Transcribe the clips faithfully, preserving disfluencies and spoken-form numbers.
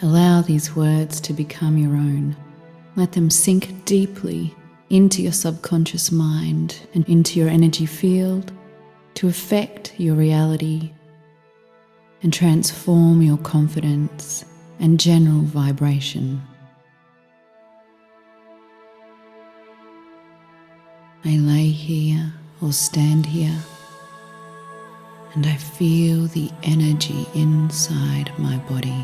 Allow these words to become your own. Let them sink deeply into your subconscious mind and into your energy field to affect your reality and transform your confidence and general vibration. I lay here or stand here, and I feel the energy inside my body.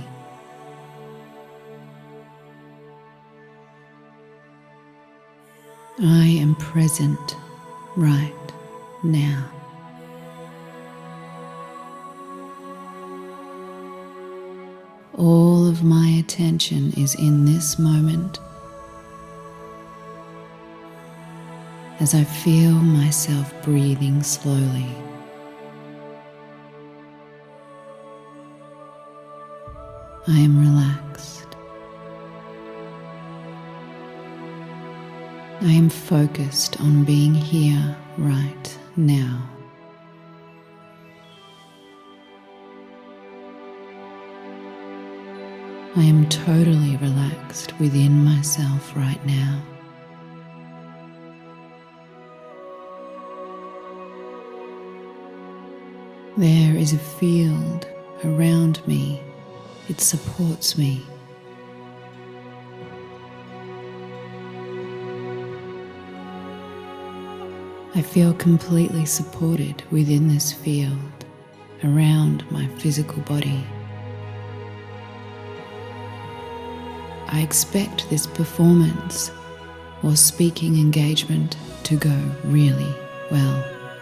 I am present right now. All of my attention is in this moment as I feel myself breathing slowly. I am relaxed. I am focused on being here right now. I am totally relaxed within myself right now. There is a field around me. It supports me. I feel completely supported within this field around my physical body. I expect this performance or speaking engagement to go really well.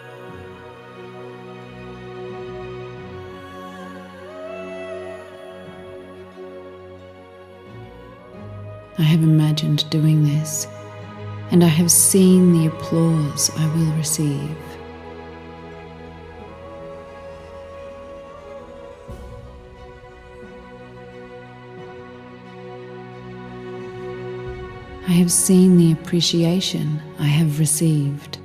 I have imagined doing this, and I have seen the applause I will receive. I have seen the appreciation I have received.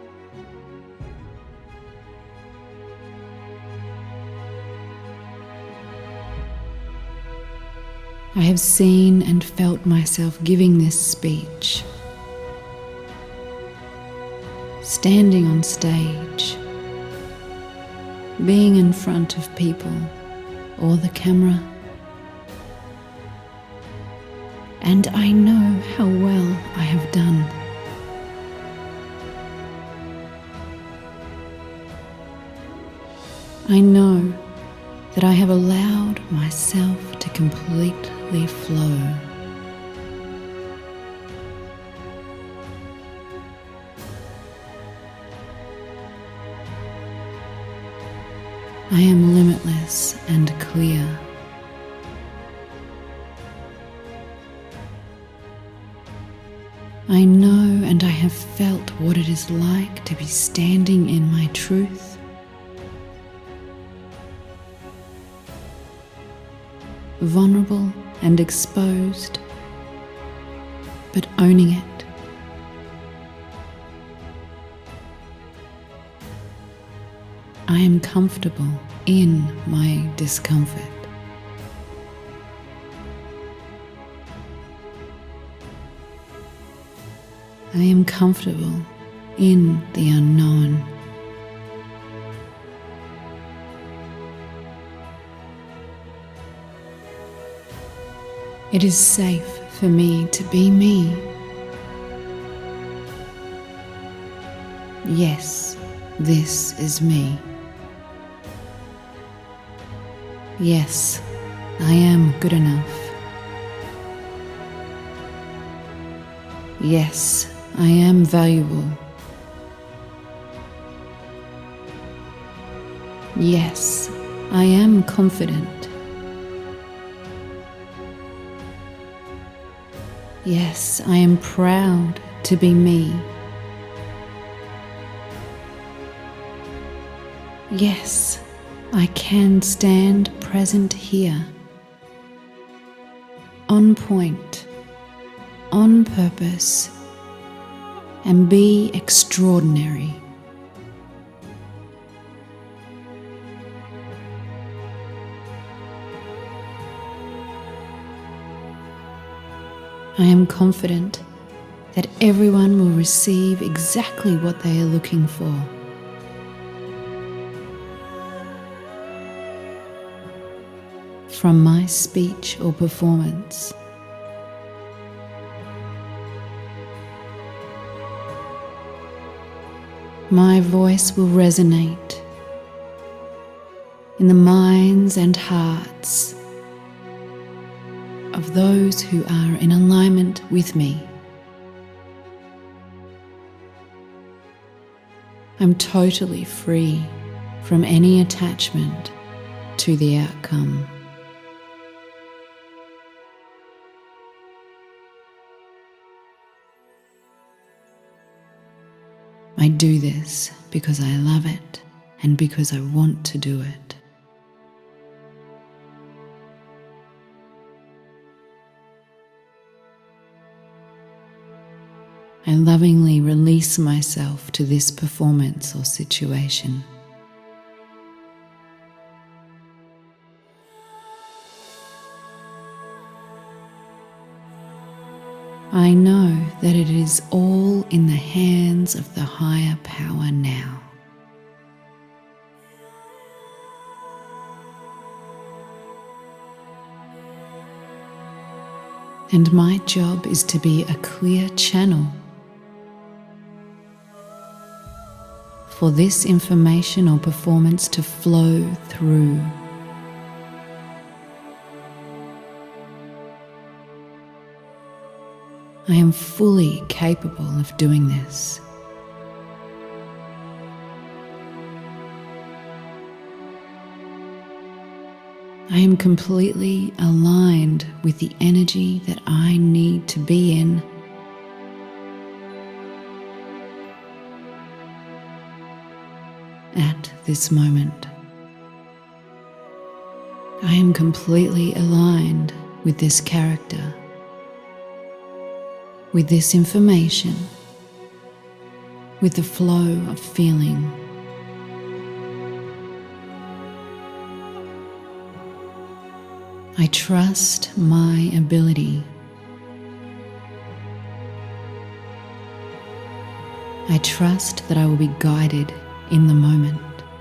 I have seen and felt myself giving this speech, standing on stage, being in front of people or the camera. And I know how well I have done. I know that I have allowed myself to completely flow. I am limitless and clear. I know and I have felt what it is like to be standing in my truth. Vulnerable and exposed, but owning it. I am comfortable in my discomfort. I am comfortable in the unknown. It is safe for me to be me. Yes, this is me. Yes, I am good enough. Yes, I am valuable. Yes, I am confident. Yes, I am proud to be me. Yes, I can stand present here, on point, on purpose, and be extraordinary. I am confident that everyone will receive exactly what they are looking for. From my speech or performance, my voice will resonate in the minds and hearts of those who are in alignment with me. I'm totally free from any attachment to the outcome. I do this because I love it and because I want to do it. I lovingly release myself to this performance or situation. I know that it is all in the hands of the higher power now. And my job is to be a clear channel for this information or performance to flow through. I am fully capable of doing this. I am completely aligned with the energy that I need to be in at this moment. I am completely aligned with this character, with this information, with the flow of feeling. I trust my ability. I trust that I will be guided in the moment.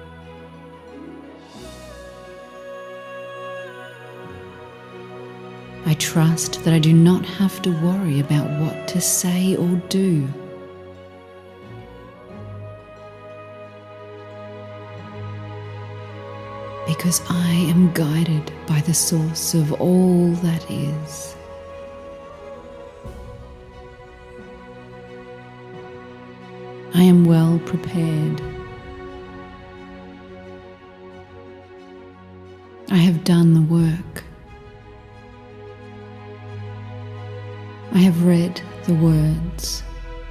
I trust that I do not have to worry about what to say or do. Because I am guided by the source of all that is. I am well prepared. I have done the work. I have read the words.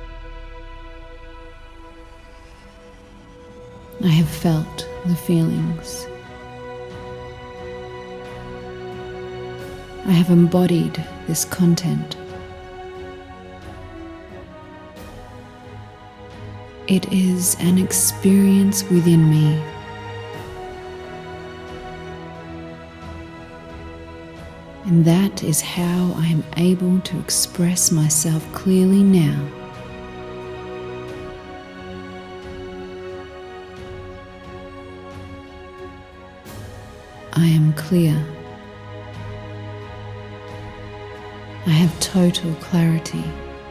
I have felt the feelings. I have embodied this content. It is an experience within me. And that is how I am able to express myself clearly now. I am clear. I have total clarity.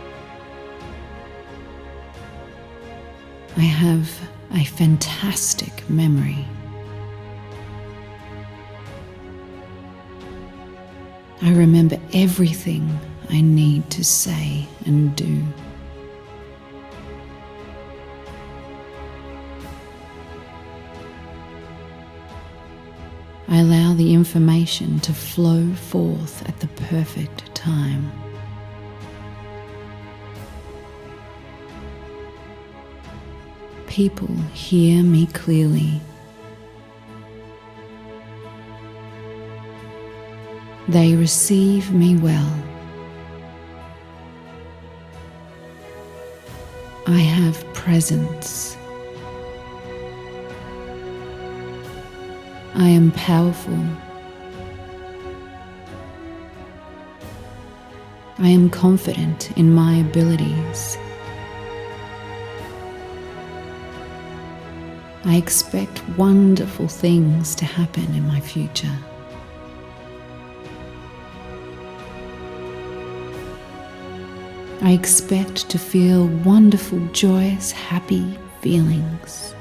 I have a fantastic memory. I remember everything I need to say and do. I allow the information to flow forth at the perfect time. People hear me clearly. They receive me well. I have presence. I am powerful. I am confident in my abilities. I expect wonderful things to happen in my future. I expect to feel wonderful, joyous, happy feelings.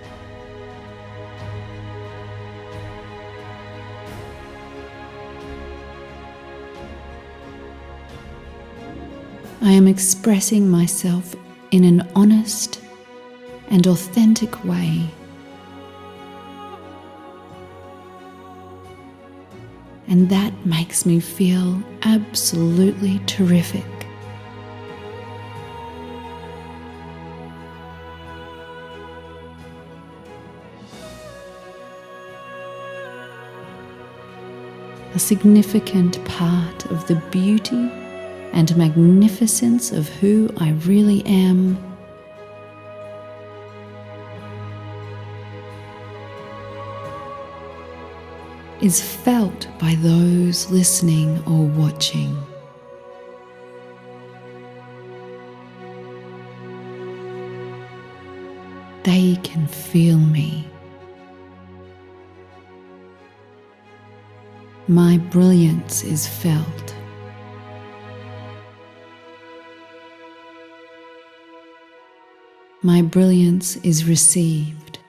I am expressing myself in an honest and authentic way. And that makes me feel absolutely terrific. A significant part of the beauty and magnificence of who I really am is felt by those listening or watching. They can feel me. My brilliance is felt. My brilliance is received.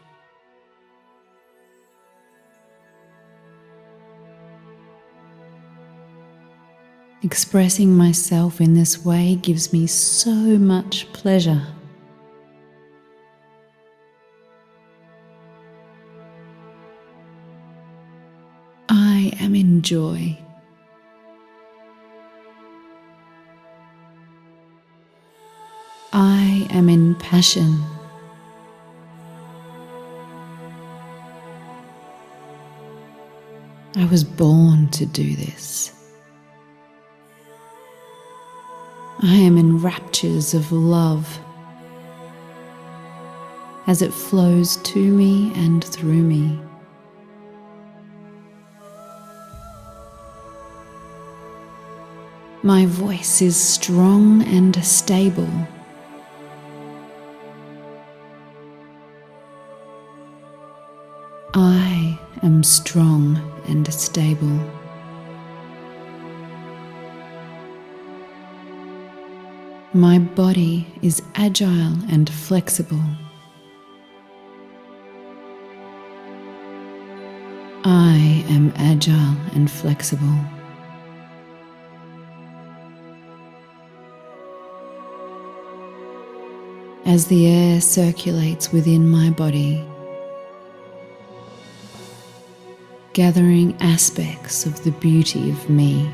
Expressing myself in this way gives me so much pleasure. I am in joy. I am in passion. I was born to do this. I am in raptures of love as it flows to me and through me. My voice is strong and stable. I am strong and stable. My body is agile and flexible. I am agile and flexible. As the air circulates within my body, gathering aspects of the beauty of me,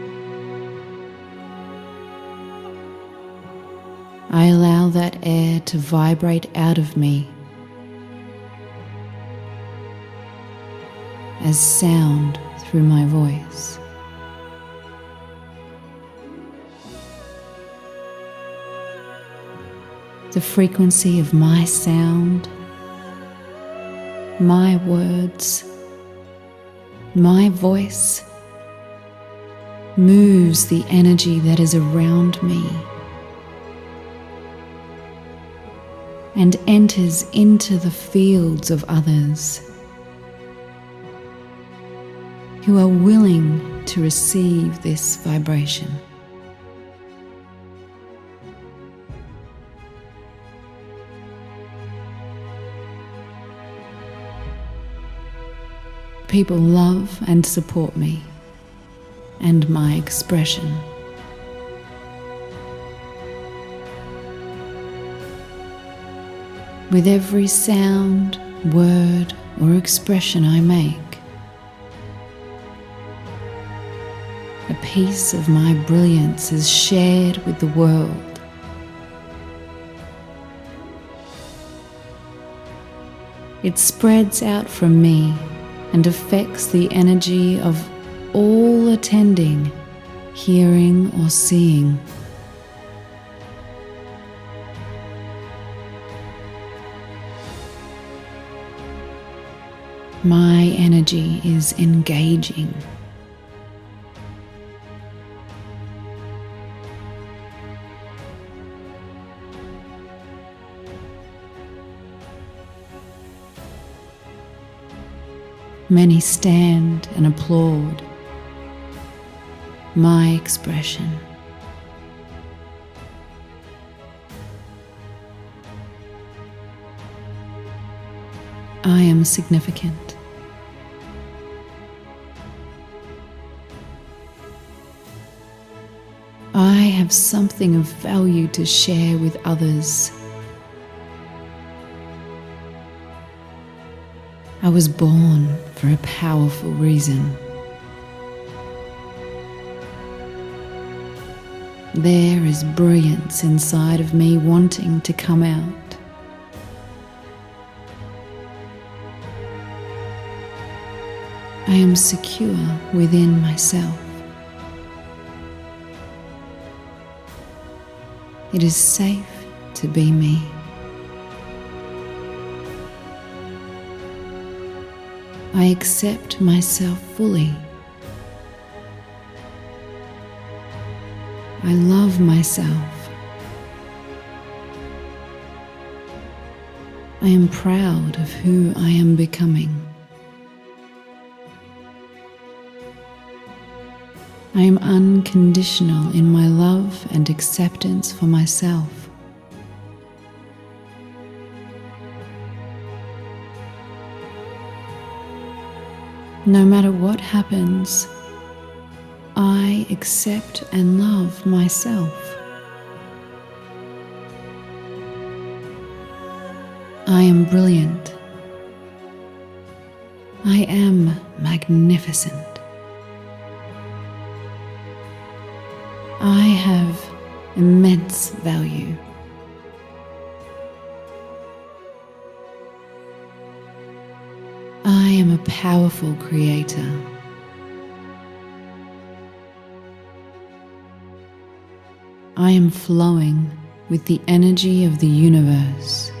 I allow that air to vibrate out of me as sound through my voice. The frequency of my sound, my words, my voice moves the energy that is around me and enters into the fields of others who are willing to receive this vibration. People love and support me and my expression. With every sound, word, or expression I make, a piece of my brilliance is shared with the world. It spreads out from me and affects the energy of all attending, hearing, or seeing. My energy is engaging. Many stand and applaud my expression. I am significant. I have something of value to share with others. I was born for a powerful reason. There is brilliance inside of me wanting to come out. I am secure within myself. It is safe to be me. I accept myself fully. I love myself. I am proud of who I am becoming. I am unconditional in my love and acceptance for myself. No matter what happens, I accept and love myself. I am brilliant. I am magnificent. I have immense value. I am a powerful creator. I am flowing with the energy of the universe.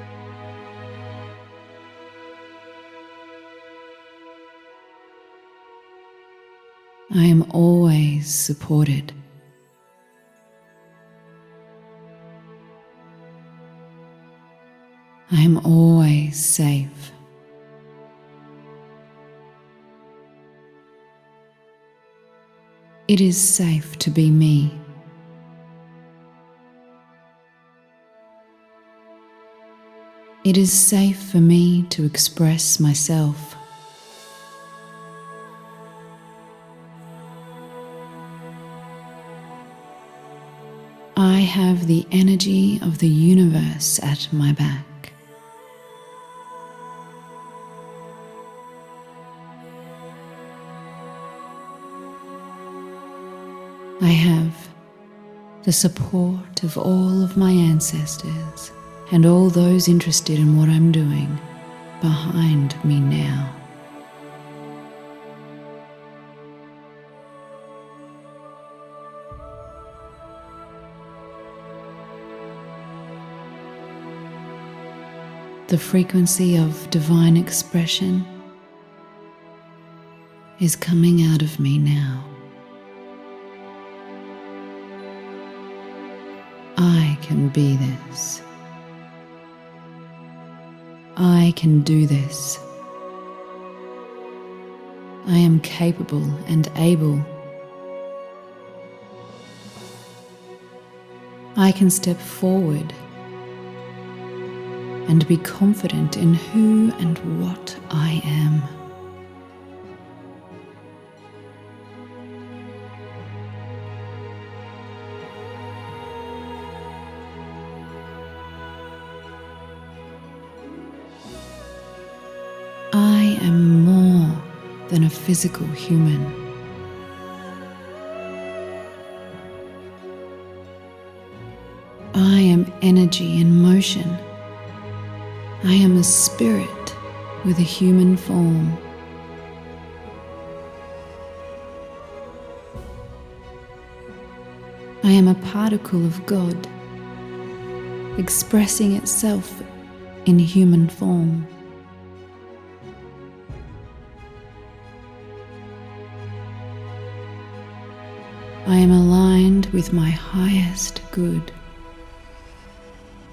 I am always supported. I am always safe. It is safe to be me. It is safe for me to express myself. I have the energy of the universe at my back. I have the support of all of my ancestors and all those interested in what I'm doing behind me now. The frequency of divine expression is coming out of me now. I can be this. I can do this. I am capable and able. I can step forward and be confident in who and what I am. I am more than a physical human. I am energy in motion. I am a spirit with a human form. I am a particle of God, expressing itself in human form. I am aligned with my highest good.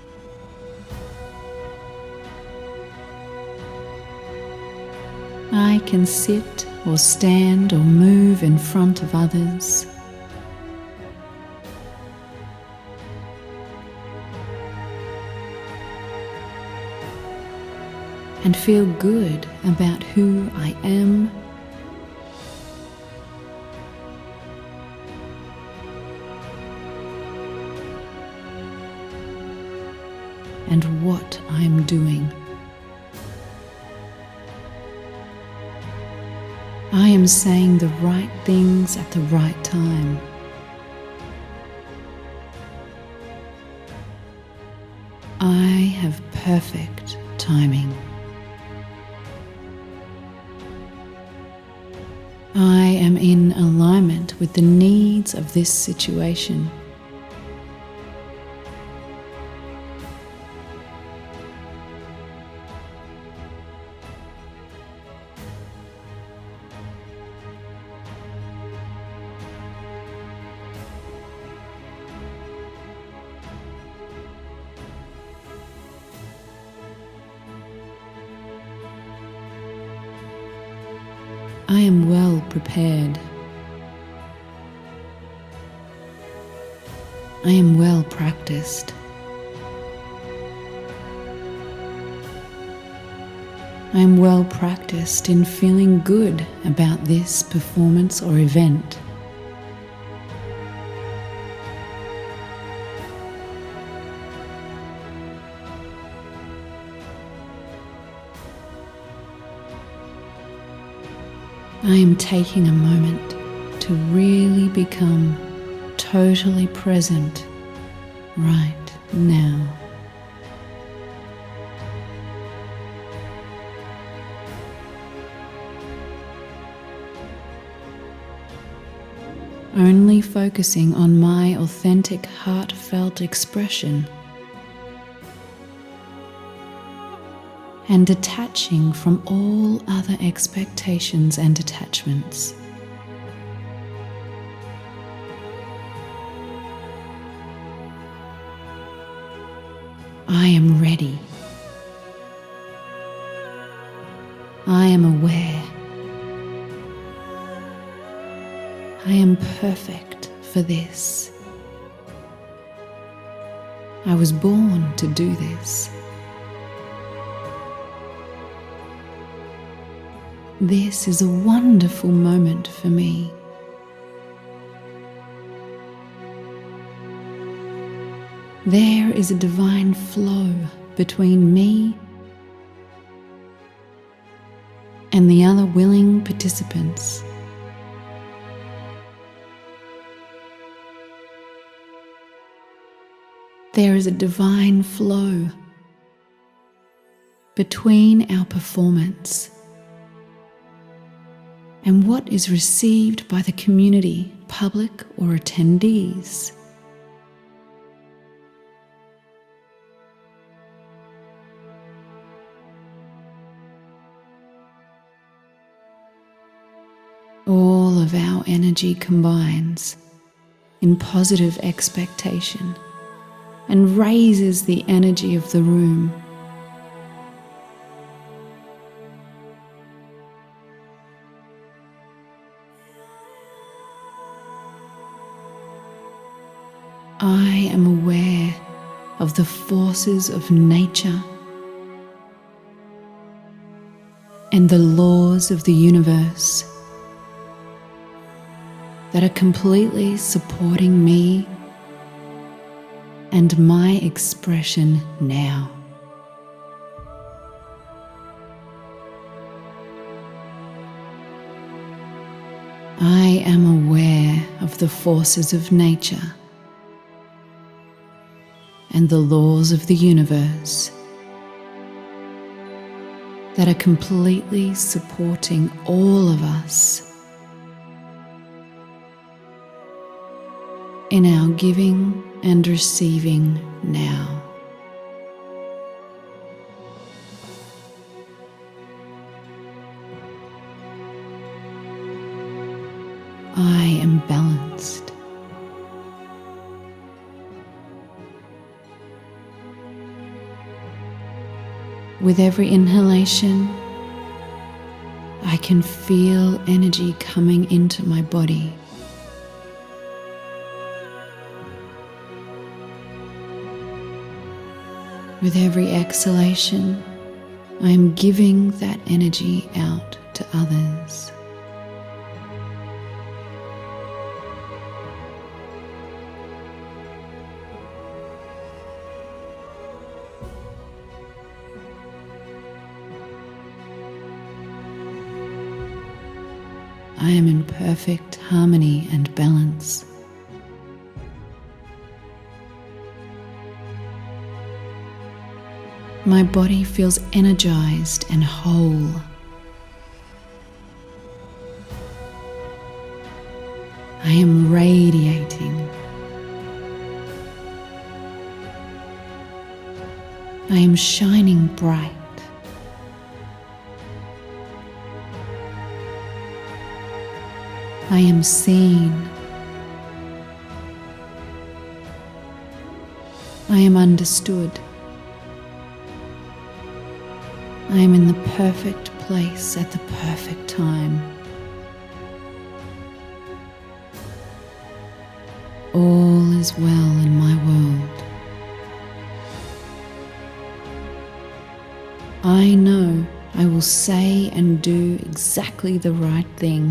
I I can sit or stand or move in front of others. And feel good about who I am and what I'm doing. I am saying the right things at the right time. I have perfect timing. I am in alignment with the needs of this situation. I am well prepared. I am well practiced. I am well practiced in feeling good about this performance or event. I am taking a moment to really become totally present right now. Only focusing on my authentic, heartfelt expression and detaching from all other expectations and attachments. I am ready. I am aware. I am perfect for this. I was born to do this. This is a wonderful moment for me. There is a divine flow between me and the other willing participants. There is a divine flow between our performance and what is received by the community, public or attendees. All of our energy combines in positive expectation and raises the energy of the room. I am aware of the forces of nature and the laws of the universe that are completely supporting me and my expression now. I am aware of the forces of nature and the laws of the universe that are completely supporting all of us in our giving and receiving now. I am balanced. With every inhalation, I can feel energy coming into my body. With every exhalation, I am giving that energy out to others. I am in perfect harmony and balance. My body feels energized and whole. I am radiating. I am shining bright. I am seen. I am understood. I am in the perfect place at the perfect time. All is well in my world. I know I will say and do exactly the right thing.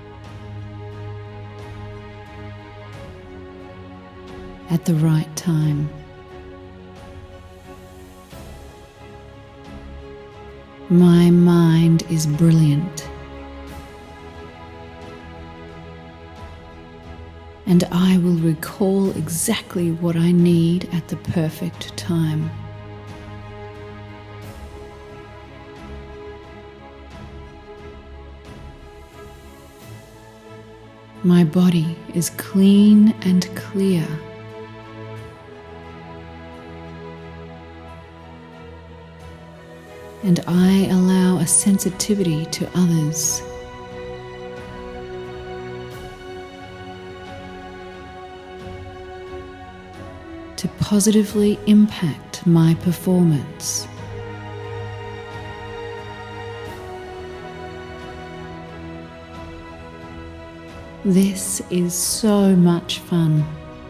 At the right time. My mind is brilliant, and I will recall exactly what I need at the perfect time. My body is clean and clear. And I allow a sensitivity to others. To positively impact my performance. This is so much fun.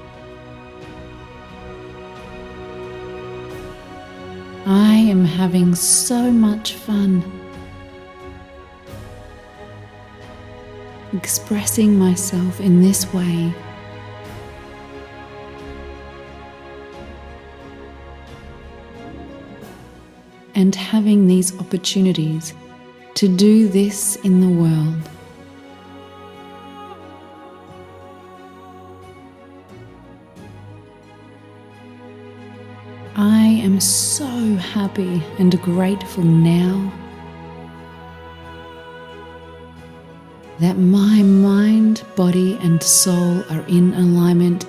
I am having so much fun expressing myself in this way. And having these opportunities to do this in the world. I am so happy and grateful now that my mind, body, and soul are in alignment.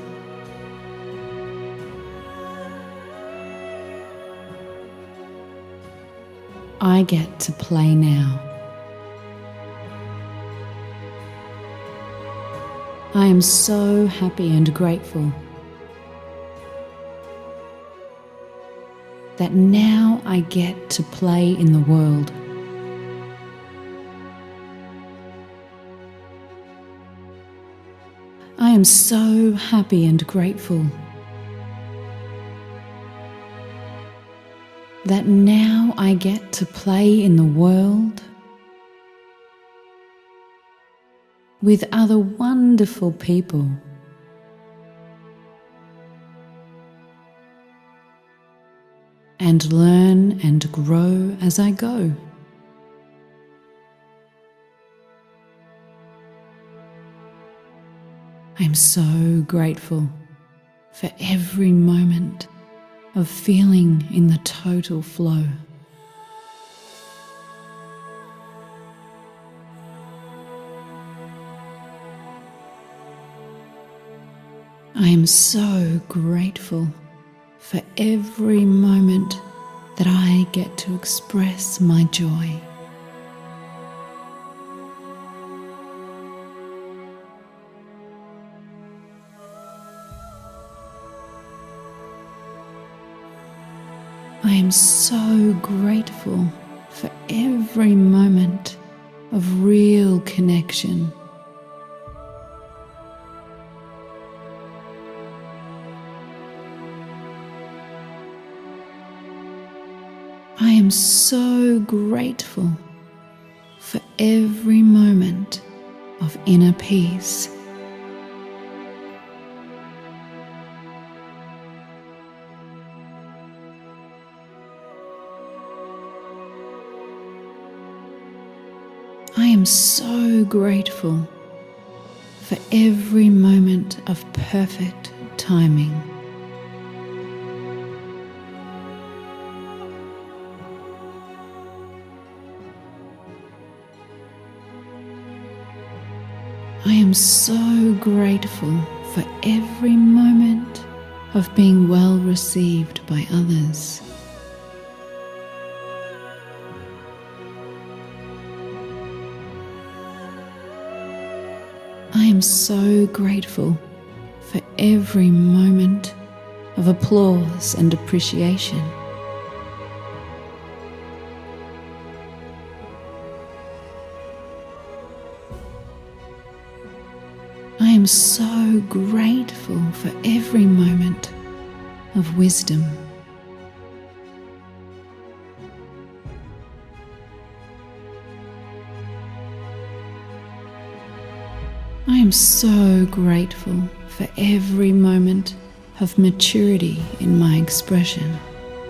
I get to play now. I am so happy and grateful that now I get to play in the world. I am so happy and grateful that now I get to play in the world with other wonderful people. And learn and grow as I go. I'm so grateful for every moment of feeling in the total flow. I am so grateful for every moment that I get to express my joy. I am so grateful for every moment of real connection. I am so grateful for every moment of inner peace. I am so grateful for every moment of perfect timing. I am so grateful for every moment of being well received by others. I am so grateful for every moment of applause and appreciation. I am so grateful for every moment of wisdom. I am so grateful for every moment of maturity in my expression.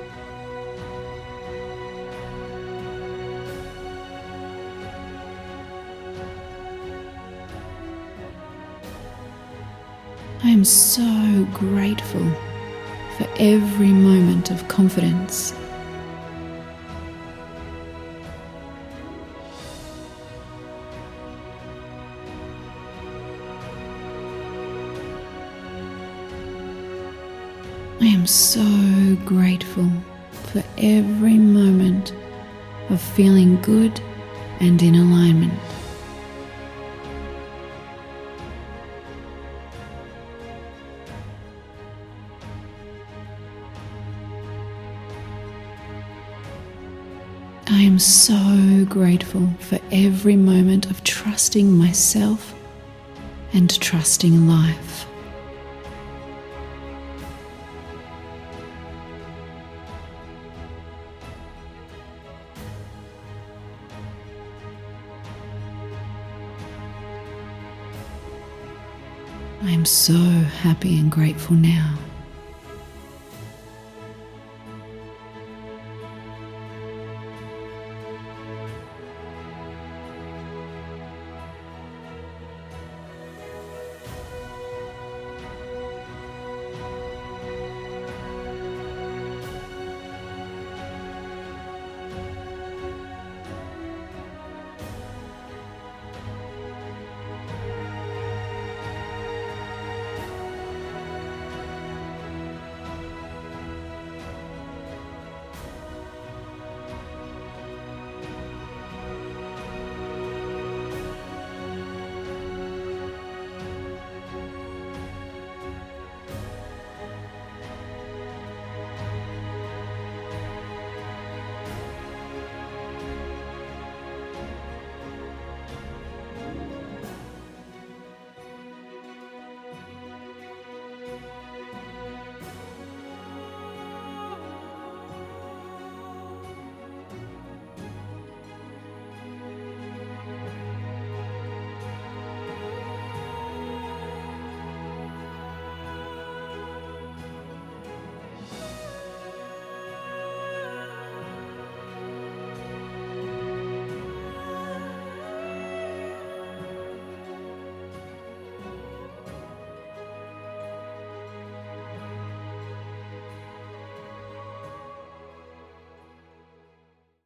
I am so grateful for every moment of confidence. I am so grateful for every moment of feeling good and in alignment. I am so grateful for every moment of trusting myself and trusting life. I am so happy and grateful now.